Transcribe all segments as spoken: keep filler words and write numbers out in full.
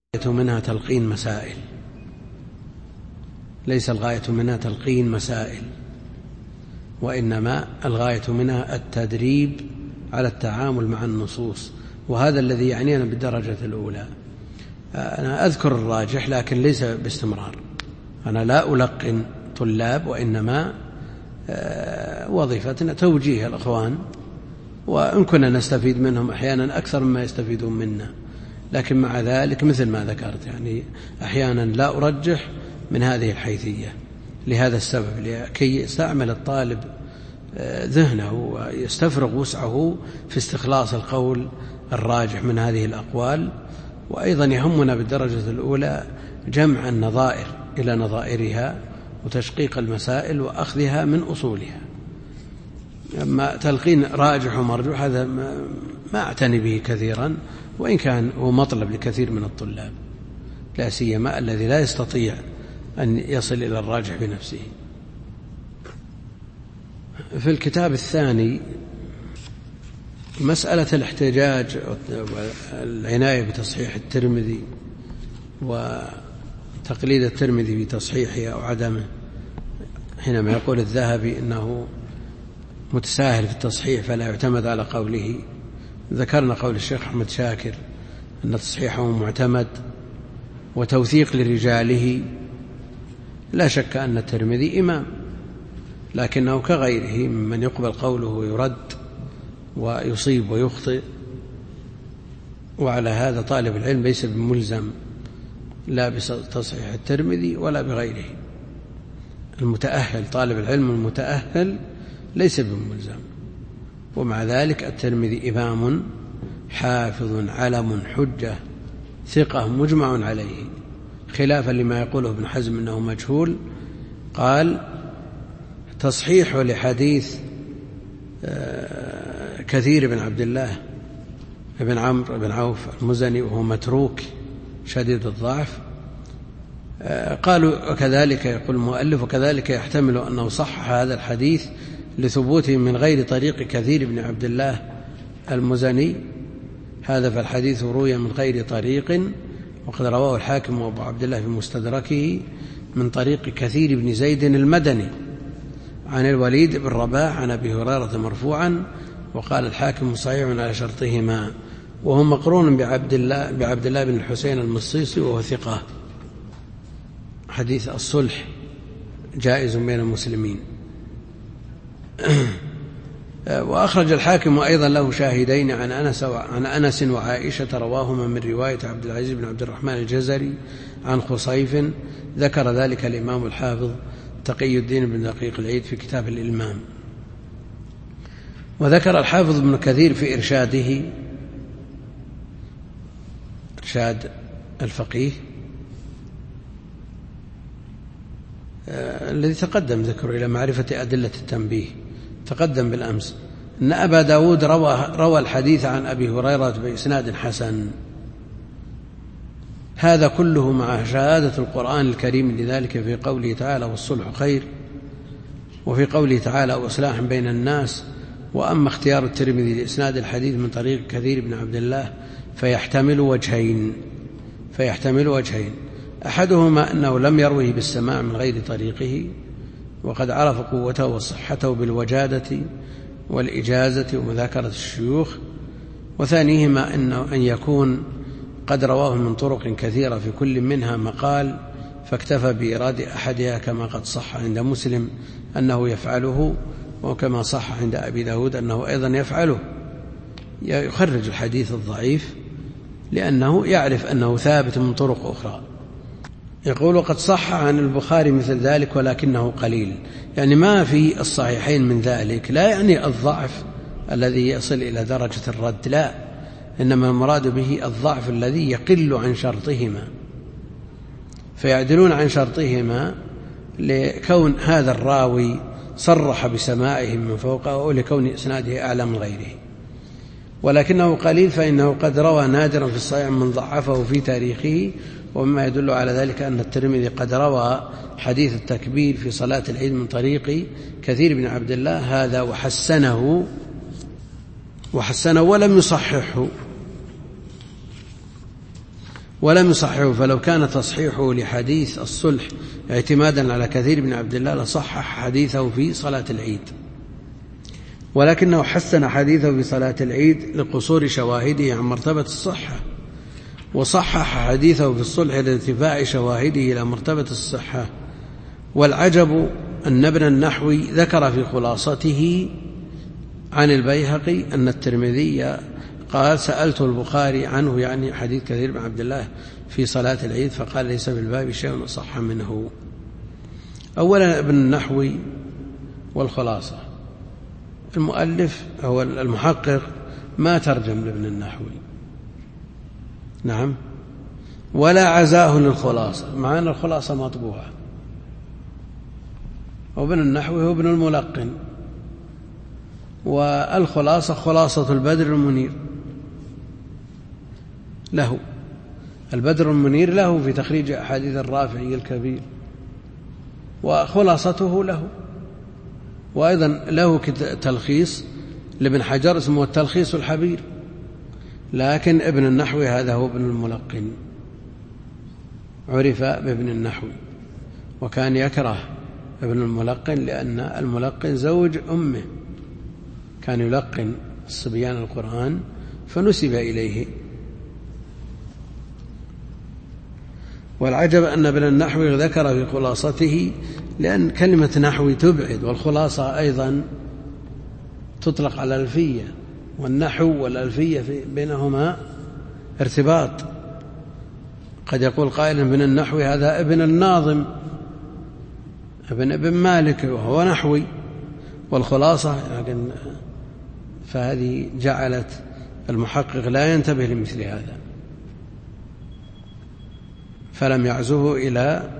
منها تلقين مسائل، ليس الغاية منها تلقين مسائل، وإنما الغاية منها التدريب على التعامل مع النصوص، وهذا الذي يعنينا بالدرجة الأولى. أنا أذكر الراجح لكن ليس باستمرار، أنا لا ألقن طلاب، وإنما وظيفتنا توجيه الأخوان، وإن كنا نستفيد منهم أحيانا أكثر مما يستفيدون منا، لكن مع ذلك مثل ما ذكرت يعني أحيانا لا أرجح من هذه الحيثية لهذا السبب، لكي يستعمل الطالب ذهنه ويستفرغ وسعه في استخلاص القول الراجح من هذه الأقوال. وأيضا يهمنا بالدرجة الأولى جمع النظائر إلى نظائرها وتشقيق المسائل وأخذها من أصولها. أما تلقين راجح ومرجوح هذا ما أعتني به كثيرا، وإن كان هو مطلب لكثير من الطلاب، لا سيما الذي لا يستطيع أن يصل إلى الراجح بنفسه. في الكتاب الثاني مسألة الاحتجاج والعناية بتصحيح الترمذي وتقليد الترمذي بتصحيحه أو عدمه، حينما يقول الذهبي إنه متساهل في التصحيح فلا يعتمد على قوله. ذكرنا قول الشيخ أحمد شاكر أن تصحيحه معتمد وتوثيق لرجاله. لا شك أن الترمذي إمام، لكنه كغيره ممن يقبل قوله ويرد ويصيب ويخطئ، وعلى هذا طالب العلم ليس بملزم لا بتصحيح الترمذي ولا بغيره. المتأهل طالب العلم المتأهل ليس بملزم، ومع ذلك الترمذي إمام حافظ علم حجة ثقة مجمع عليه، خلافا لما يقوله ابن حزم أنه مجهول. قال تصحيح لحديث كثير بن عبد الله بن عمرو بن عوف المزني وهو متروك شديد الضعف. قالوا وكذلك يقول المؤلف وكذلك يحتمل أنه صح هذا الحديث لثبوته من غير طريق كثير بن عبد الله المزني، هذا فالحديث روي من غير طريق، وقد رواه الحاكم وأبو عبد الله في مستدركه من طريق كثير بن زيد المدني عن الوليد بن رباح عن أبي هريرة مرفوعا، وقال الحاكم صحيح على شرطهما، وهو مقرون بعبد الله, بعبد الله بن الحسين المصيصي وهو ثقة. حديث الصلح جائز بين المسلمين. وأخرج الحاكم أيضا له شاهدين عن أنس, عن أنس وعائشة رواهما من رواية عبد العزيز بن عبد الرحمن الجزري عن خصيف، ذكر ذلك الإمام الحافظ تقي الدين بن دقيق العيد في كتاب الإلمام. وذكر الحافظ ابن كثير في إرشاده، إرشاد الفقيه الذي تقدم ذكره إلى معرفة أدلة التنبيه، تقدم بالأمس، أن أبا داود روى, روى الحديث عن أبي هريرة بإسناد حسن. هذا كله مع شهادة القرآن الكريم لذلك في قوله تعالى والصلح خير، وفي قوله تعالى وإصلاح بين الناس. وأما اختيار الترمذي لإسناد الحديث من طريق كثير بن عبد الله فيحتمل وجهين فيحتمل وجهين أحدهما أنه لم يروه بالسماع من غير طريقه، وقد عرف قوته وصحته بالوجادة والإجازة ومذاكرة الشيوخ. وثانيهما أنه أن يكون قد رواه من طرق كثيرة في كل منها مقال، فاكتفى بإيراد أحدها كما قد صح عند مسلم أنه يفعله، وكما صح عند أبي داود أنه أيضا يفعله. يخرج الحديث الضعيف لأنه يعرف أنه ثابت من طرق أخرى. يقول قد صح عن البخاري مثل ذلك ولكنه قليل، يعني ما في الصحيحين من ذلك، لا يعني الضعف الذي يصل إلى درجة الرد، لا، إنما المراد به الضعف الذي يقل عن شرطهما، فيعدلون عن شرطهما لكون هذا الراوي صرح بسماعه من فوقه أو لكون إسناده أعلى من غيره. ولكنه قليل فإنه قد روى نادرا في الصحيح من ضعفه في تاريخه. ومما يدل على ذلك أن الترمذي قد روى حديث التكبير في صلاة العيد من طريق كثير بن عبد الله هذا وحسنه وحسنه ولم يصححه. ولم يصححه، فلو كان تصحيحه لحديث الصلح اعتمادا على كثير بن عبد الله لصحح حديثه في صلاة العيد، ولكنه حسن حديثه في صلاة العيد لقصور شواهده عن مرتبة الصحة، وصحح حديثه في الصلح لارتفاع شواهده إلى مرتبة الصحة. والعجب أن ابن النحوي ذكر في خلاصته عن البيهقي أن الترمذي قال سألت البخاري عنه، يعني حديث كثير بن عبد الله في صلاة العيد، فقال ليس في الباب شيء صح منه. أولا ابن النحوي والخلاصة، المؤلف أو المحقق ما ترجم لابن النحوي، نعم، ولا عزاه للخلاصة، مع أن الخلاصة مطبوعة، وابن النحوي هو ابن الملقن، والخلاصة خلاصة البدر المنير له، البدر المنير له في تخريج أحاديث الرافعي الكبير، وخلاصته له. وأيضا له تلخيص لابن حجر اسمه التلخيص الحبير، لكن ابن النحوي هذا هو ابن الملقن، عرف بابن النحوي، وكان يكره ابن الملقن لأن الملقن زوج أمه، كان يلقن الصبيان القرآن فنسب إليه. والعجب أن ابن النحوي ذكر في خلاصته، لأن كلمة نحوي تبعد، والخلاصة أيضا تطلق على الألفية، والنحو والألفية بينهما ارتباط. قد يقول قائل ابن النحوي هذا ابن الناظم، ابن ابن مالك وهو نحوي، والخلاصة لكن فهذه جعلت المحقق لا ينتبه لمثل هذا، فلم يعزه إلى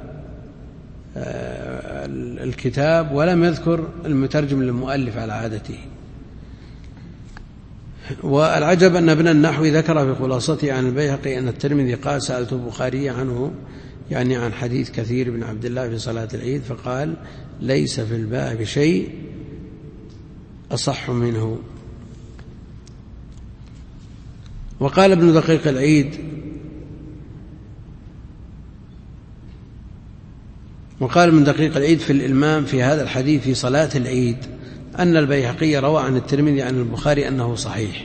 الكتاب ولم يذكر المترجم للمؤلف على عادته. والعجب أن ابن النحوي ذكر في خلاصته عن البيهقي أن الترمذي قال سألت البخاري عنه، يعني عن حديث كثير بن عبد الله في صلاة العيد، فقال ليس في الباب شيء أصح منه. وقال ابن دقيق العيد وقال ابن دقيق العيد في الإلمام في هذا الحديث في صلاة العيد أن البيهقي روى عن الترمذي عن البخاري أنه صحيح.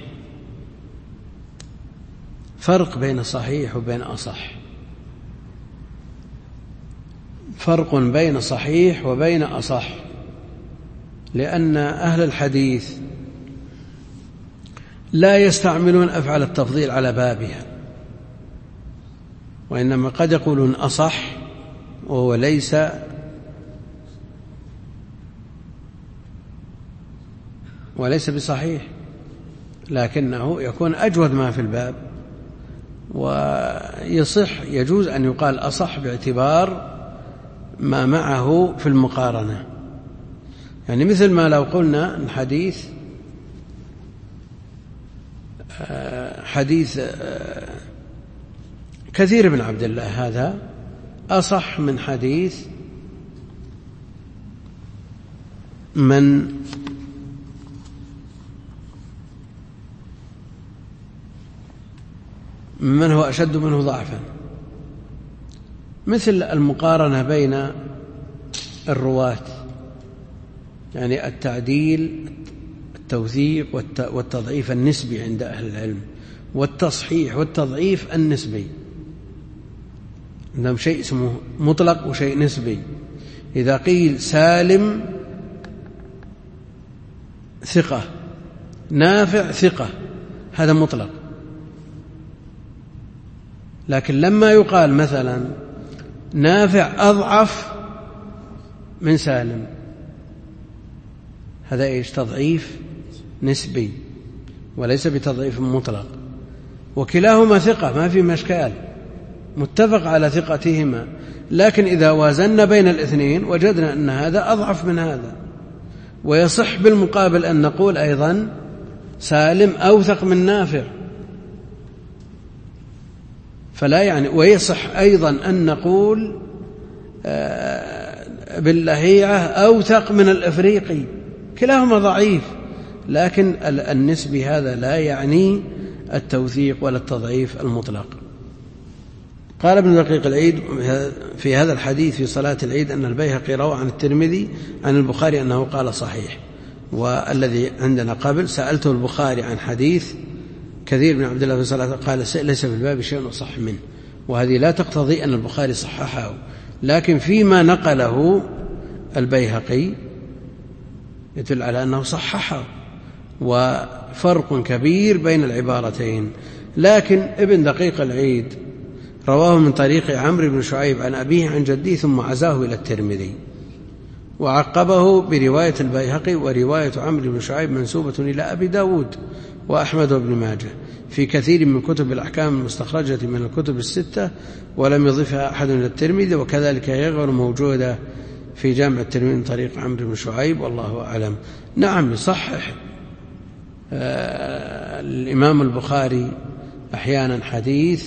فرق بين صحيح وبين أصح، فرق بين صحيح وبين أصح، لأن أهل الحديث لا يستعملون أفعال التفضيل على بابها، وإنما قد يقولون أصح وهو ليس وليس بصحيح، لكنه يكون أجود ما في الباب، ويصح يجوز أن يقال أصح باعتبار ما معه في المقارنة. يعني مثل ما لو قلنا الحديث حديث كثير بن عبد الله هذا أصح من حديث من من هو أشد منه ضعفا، مثل المقارنة بين الرواة، يعني التعديل التوثيق والتضعيف النسبي عند أهل العلم، والتصحيح والتضعيف النسبي. عندهم شيء اسمه مطلق وشيء نسبي. إذا قيل سالم ثقة، نافع ثقة، هذا مطلق. لكن لما يقال مثلا نافع أضعف من سالم، هذا إيش؟ تضعيف نسبي وليس بتضعيف مطلق، وكلاهما ثقة ما في مشكال، متفق على ثقتهما، لكن إذا وازنا بين الاثنين وجدنا أن هذا أضعف من هذا. ويصح بالمقابل أن نقول أيضا سالم أوثق من نافع، فلا يعني. ويصح أيضا أن نقول باللهيعة أوثق من الأفريقي، كلاهما ضعيف، لكن النسبي هذا لا يعني التوثيق ولا التضعيف المطلق. قال ابن دقيق العيد في هذا الحديث في صلاة العيد أن البيهقي روى عن الترمذي عن البخاري أنه قال صحيح. والذي عندنا قبل سألته البخاري عن حديث كثير بن عبد الله في صلاة قال ليس في الباب شيء أصح منه، وهذه لا تقتضي أن البخاري صححه، لكن فيما نقله البيهقي يدل على أنه صححه، وفرق كبير بين العبارتين. لكن ابن دقيق العيد رواه من طريق عمرو بن شعيب عن أبيه عن جديه ثم عزاه إلى الترمذي، وعقبه برواية البيهقي ورواية عمرو بن شعيب منسوبة إلى أبي داود وأحمد وابن ماجه في كثير من كتب الأحكام المستخرجة من الكتب الستة، ولم يضفها أحد إلى الترمذي، وكذلك هي غير موجودة في جامع الترمذي من طريق عمرو بن شعيب، والله أعلم. نعم يصحح آه الإمام البخاري أحيانا حديث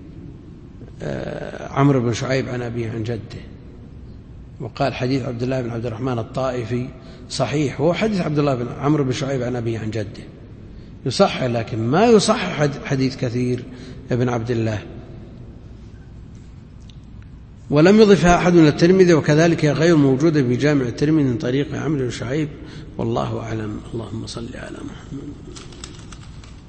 آه عمرو بن شعيب عن أبيه عن جده، وقال حديث عبد الله بن عبد الرحمن الطائفي صحيح، وهو حديث عبد الله بن عمرو بن شعيب عن أبيه عن جده يصحح، لكن ما يصحح حديث كثير ابن عبد الله. ولم يضفها أحد إلى الترمذي، وكذلك غير موجودة في جامع الترمذي من طريق عمرو بن شعيب، والله أعلم. اللهم صل على محمد.